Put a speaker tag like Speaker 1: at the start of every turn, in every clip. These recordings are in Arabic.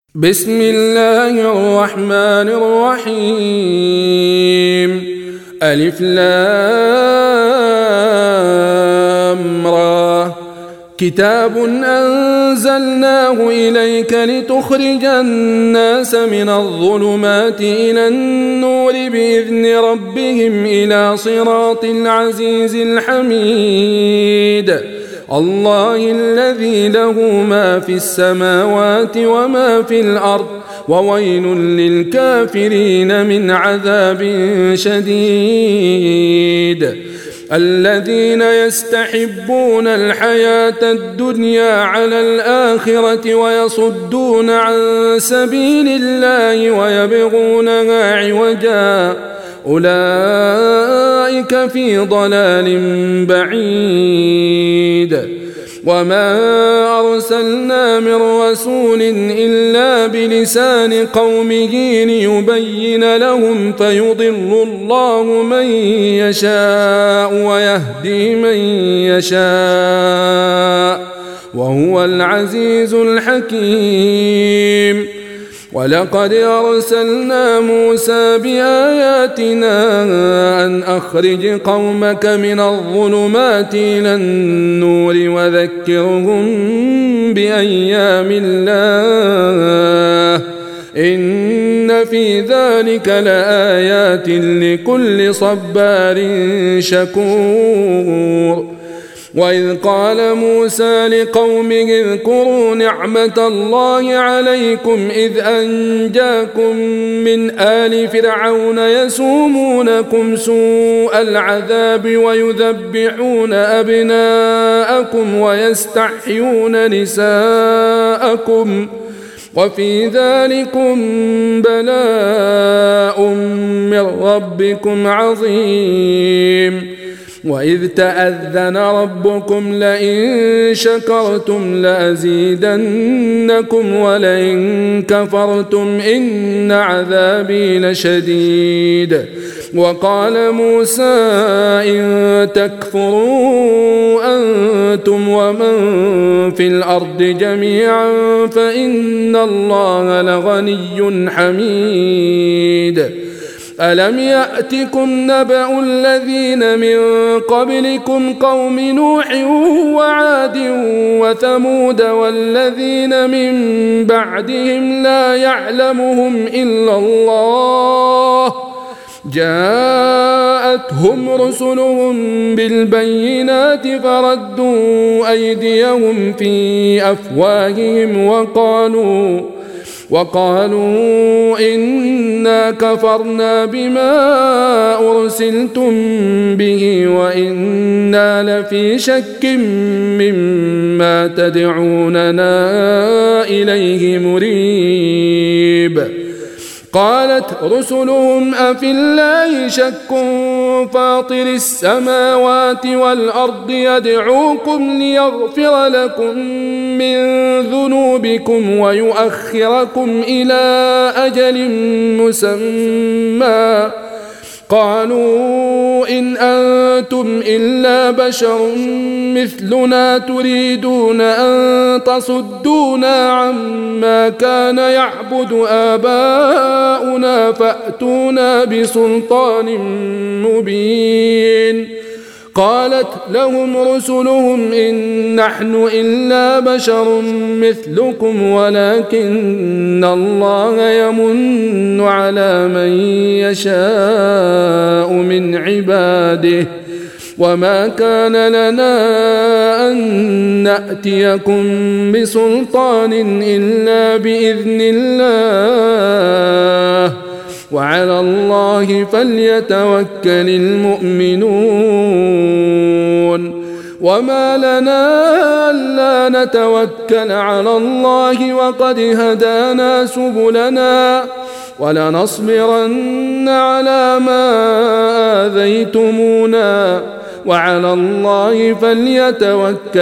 Speaker 1: بسم الله الرحمن الرحيم. ألف لام را. كتاب أنزلناه إليك لتخرج الناس من الظلمات إلى النور بإذن ربهم إلى صراط العزيز الحميد. الله الذي له ما في السماوات وما في الأرض وويل للكافرين من عذاب شديد. الذين يستحبون الحياة الدنيا على الآخرة ويصدون عن سبيل الله ويبغونها عوجا أولئك في ضلال بعيد. وما أرسلنا من رسول إلا بلسان قومه ليبين لهم فيضل الله من يشاء ويهدي من يشاء وهو العزيز الحكيم. ولقد أرسلنا موسى بآياتنا أن أخرج قومك من الظلمات إلى النور وذكرهم بأيام الله إن في ذلك لآيات لكل صبار شكور. وإذ قال موسى لقومه اذكروا نعمة الله عليكم إذ أنجاكم من آل فرعون يسومونكم سوء العذاب ويذبحون أبناءكم ويستحيون نساءكم وفي ذلكم بلاء من ربكم عظيم. وإذ تأذن ربكم لئن شكرتم لأزيدنكم ولئن كفرتم إن عذابي لشديد. وقال موسى إن تكفروا أنتم ومن في الأرض جميعا فإن الله لغني حميد. ألم يأتكم نبأ الذين من قبلكم قوم نوح وعاد وثمود والذين من بعدهم لا يعلمهم إلا الله جاءتهم رسلهم بالبينات فردوا أيديهم في أفواههم وقالوا إنا كفرنا بما أرسلتم به وإنا لفي شك مما تدعوننا إليه مريب. قالت رسلهم أفي الله شك فاطر السماوات والأرض يدعوكم ليغفر لكم من ذنوبكم ويؤخركم إلى أجل مسمى قالوا إن أنتم إلا بشر مثلنا تريدون أن تصدونا عما كان يعبد آباؤنا فأتونا بسلطان مبين. قالت لهم رسلهم إن نحن إلا بشر مثلكم ولكن الله يمن على من يشاء من عباده وما كان لنا أن نأتيكم بسلطان إلا بإذن الله وعلى الله فليتوكل المؤمنون. وما لنا ألا نتوكل على الله وقد هدانا سبلنا ولنصبرن على ما آذيتمونا وعلى الله فليتوكل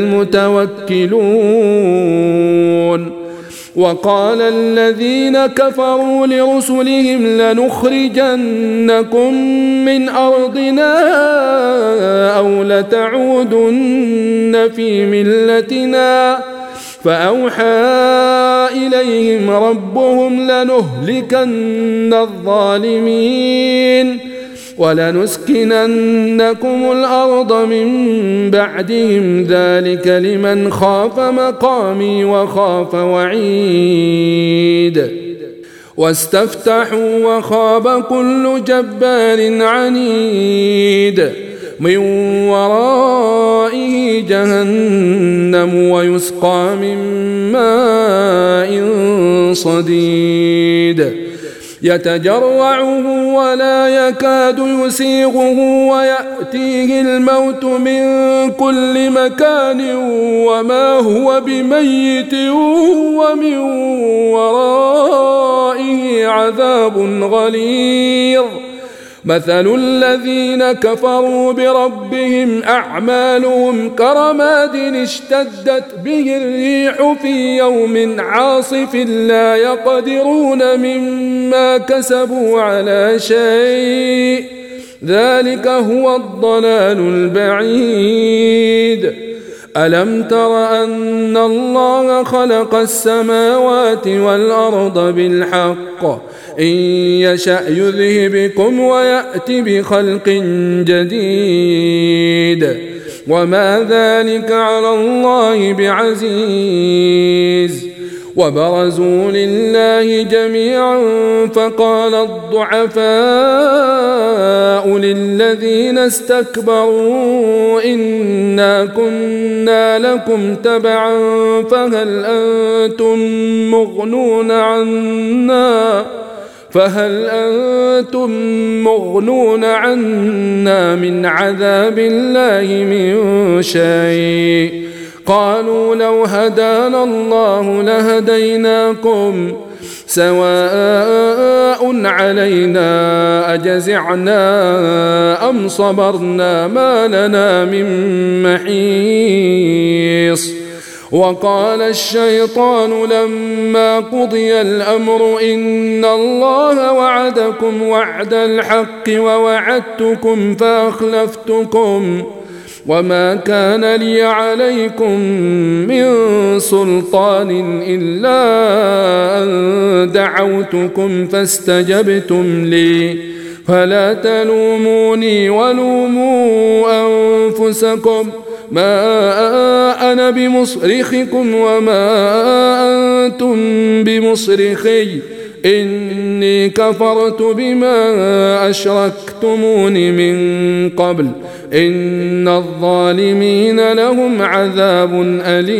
Speaker 1: المتوكلون. وقال الذين كفروا لرسلهم لنخرجنكم من أرضنا أو لتعودن في ملتنا فأوحى إليهم ربهم لنهلكن الظالمين ولنسكننكم الأرض من بعدهم ذلك لمن خاف مقامي وخاف وعيد واستفتحوا وخاب كل جبار عنيد من ورائه جهنم ويسقى من ماء صديد يتجرعه ولا يكاد يسيغه ويأتيه الموت من كل مكان وما هو بميت ومن ورائه عذاب غليظ مثل الذين كفروا بربهم أعمالهم كرماد اشتدت به الريح في يوم عاصف لا يقدرون مما كسبوا على شيء ذلك هو الضلال البعيد ألم تر أن الله خلق السماوات والأرض بالحق إن يشأ يذهبكم ويأت بخلق جديد وما ذلك على الله بعزيز وبرزوا لله جميعا فقال الضعفاء للذين استكبروا إنا كنا لكم تبعا فهل أنتم مغنون عنا من عذاب الله من شيء قالوا لو هدانا الله لهديناكم سواء علينا أجزعنا أم صبرنا ما لنا من محيص وقال الشيطان لما قضي الأمر إن الله وعدكم وعد الحق ووعدتكم فأخلفتكم وما كان لي عليكم من سلطان إلا أن دعوتكم فاستجبتم لي فلا تلوموني ولوموا أنفسكم ما أنا بمصرخكم وما أنتم بمصرخي إني كفرت بما أشركتمون من قبل إن الظالمين لهم عذاب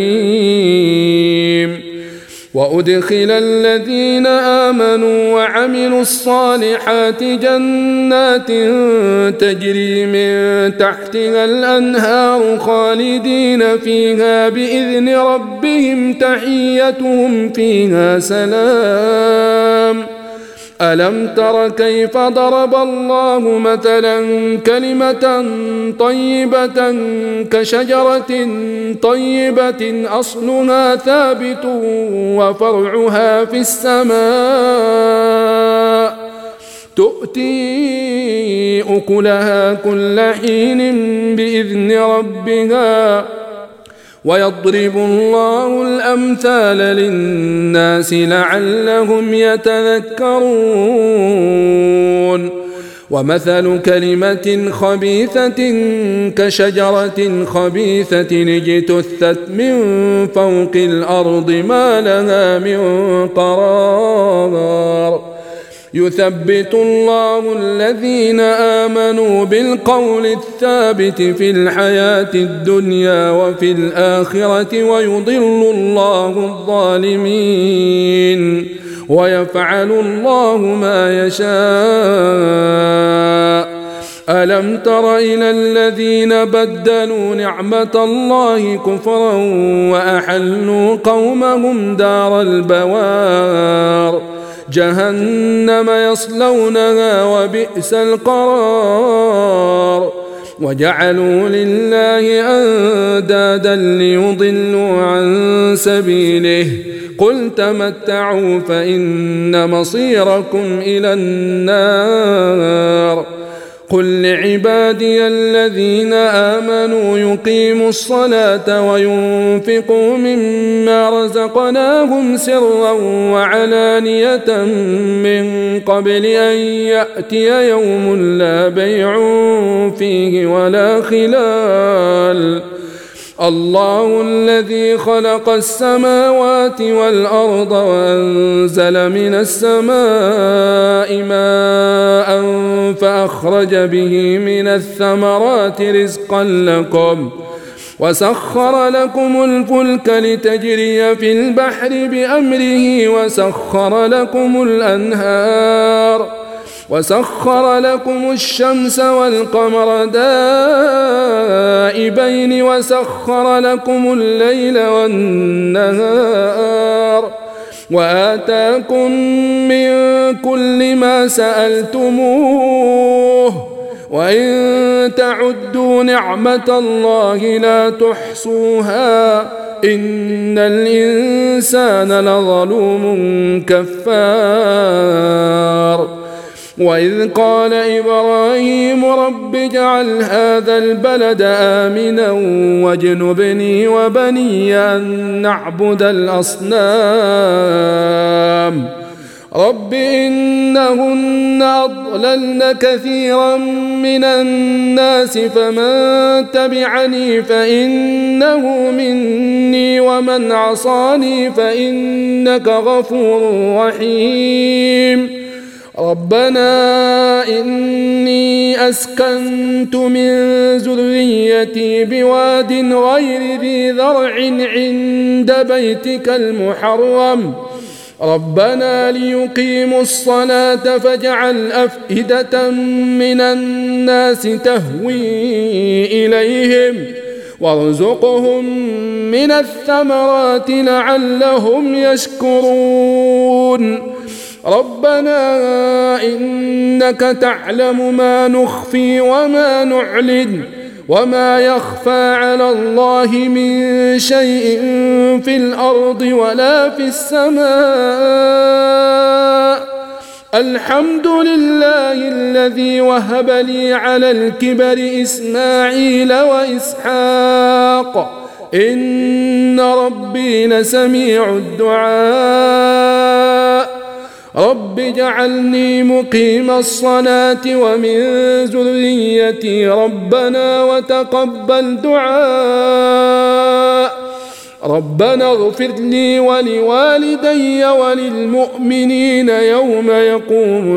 Speaker 1: أليم وأدخل الذين آمنوا وعملوا الصالحات جنات تجري من تحتها الأنهار خالدين فيها بإذن ربهم تحيتهم فيها سلام ألم تر كيف ضرب الله مثلا كلمة طيبة كشجرة طيبة أصلها ثابت وفرعها في السماء تؤتي أكلها كل حين بإذن ربها ويضرب الله الأمثال للناس لعلهم يتذكرون ومثل كلمة خبيثة كشجرة خبيثة اجتثت من فوق الأرض ما لها من قرار يثبت الله الذين آمنوا بالقول الثابت في الحياة الدنيا وفي الآخرة ويضل الله الظالمين ويفعل الله ما يشاء ألم تر إلى الذين بدلوا نعمة الله كفرا وأحلوا قومهم دار البوار جهنم يصلونها وبئس القرار وجعلوا لله أندادا ليضلوا عن سبيله قل تمتعوا فإن مصيركم إلى النار قل لعبادي الذين آمنوا يقيموا الصلاة وينفقوا مما رزقناهم سرا وعلانية من قبل أن يأتي يوم لا بيع فيه ولا خلال. الله الذي خلق السماوات والأرض وأنزل من السماء ماء فأخرج به من الثمرات رزقا لكم وسخر لكم الفلك لتجري في البحر بأمره وسخر لكم الأنهار وسخر لكم الشمس والقمر دائبين وسخر لكم الليل والنهار وآتاكم من كل ما سألتموه وإن تعدوا نعمة الله لا تحصوها إن الإنسان لظلوم كفار. وإذ قال إبراهيم رب اجعل هذا البلد آمنا واجنبني وبني أن نعبد الأصنام رب إنهن أضللن كثيرا من الناس فمن تبعني فإنه مني ومن عصاني فإنك غفور رحيم. ربنا إني أسكنت من ذريتي بواد غير ذي ذرع عند بيتك المحرم ربنا ليقيموا الصلاة فاجعل أفئدة من الناس تهوي إليهم وارزقهم من الثمرات لعلهم يشكرون. ربنا إنك تعلم ما نخفي وما نعلن وما يخفى على الله من شيء في الأرض ولا في السماء. الحمد لله الذي وهب لي على الكبر إسماعيل وإسحاق إن ربي لسميع الدعاء. رب اجعلني مقيم الصلاة ومن ذريتي ربنا وتقبل دعاء. ربنا اغفر لي ولوالدي وللمؤمنين يوم يقوم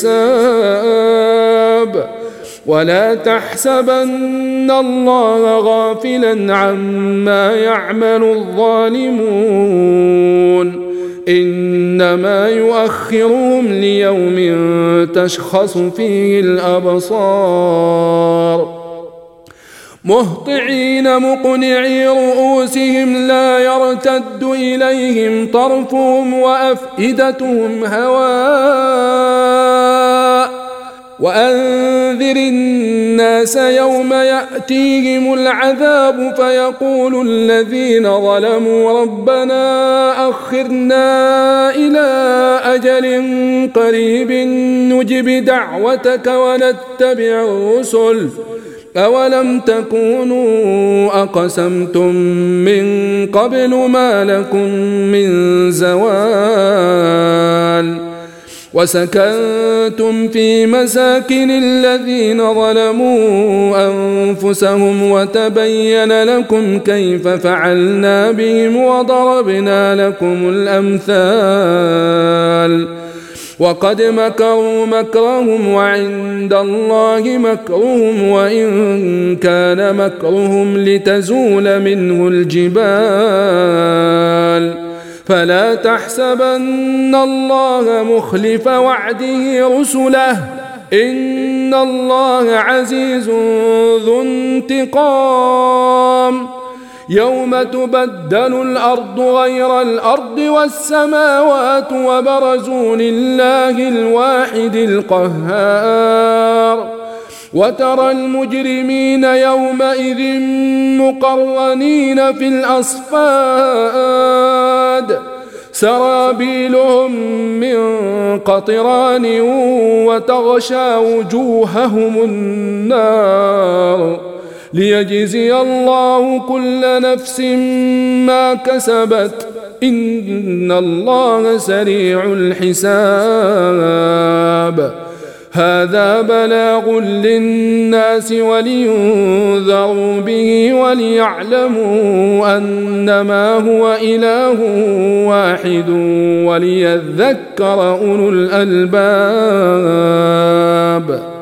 Speaker 1: الحساب. ولا تحسبن الله غافلا عما يعمل الظالمون إنما يؤخرهم ليوم تشخص فيه الأبصار مهطعين مقنعي رؤوسهم لا يرتد إليهم طرفهم وأفئدتهم هواء. وأنذر الناس يوم يأتيهم العذاب فيقول الذين ظلموا ربنا أخرنا إلى أجل قريب نجب دعوتك ونتبع الرسل أولم تكونوا أقسمتم من قبل ما لكم من زوال. وسكنتم في مساكن الذين ظلموا أنفسهم وتبين لكم كيف فعلنا بهم وضربنا لكم الأمثال. وقد مكروا مكرهم وعند الله مكرهم وإن كان مكرهم لتزول منه الجبال. فلا تحسبن الله مخلف وعده رسله إن الله عزيز ذو انتقام. يوم تبدل الأرض غير الأرض والسماوات وبرزوا لله الواحد القهار. وترى المجرمين يومئذ مقرنين في الأصفاد سرابيلهم من قطران وتغشى وجوههم النار ليجزي الله كل نفس ما كسبت إن الله سريع الحساب. هذا بلاغ للناس ولينذروا به وليعلموا أنما هو إله واحد وليذكر أولو الألباب.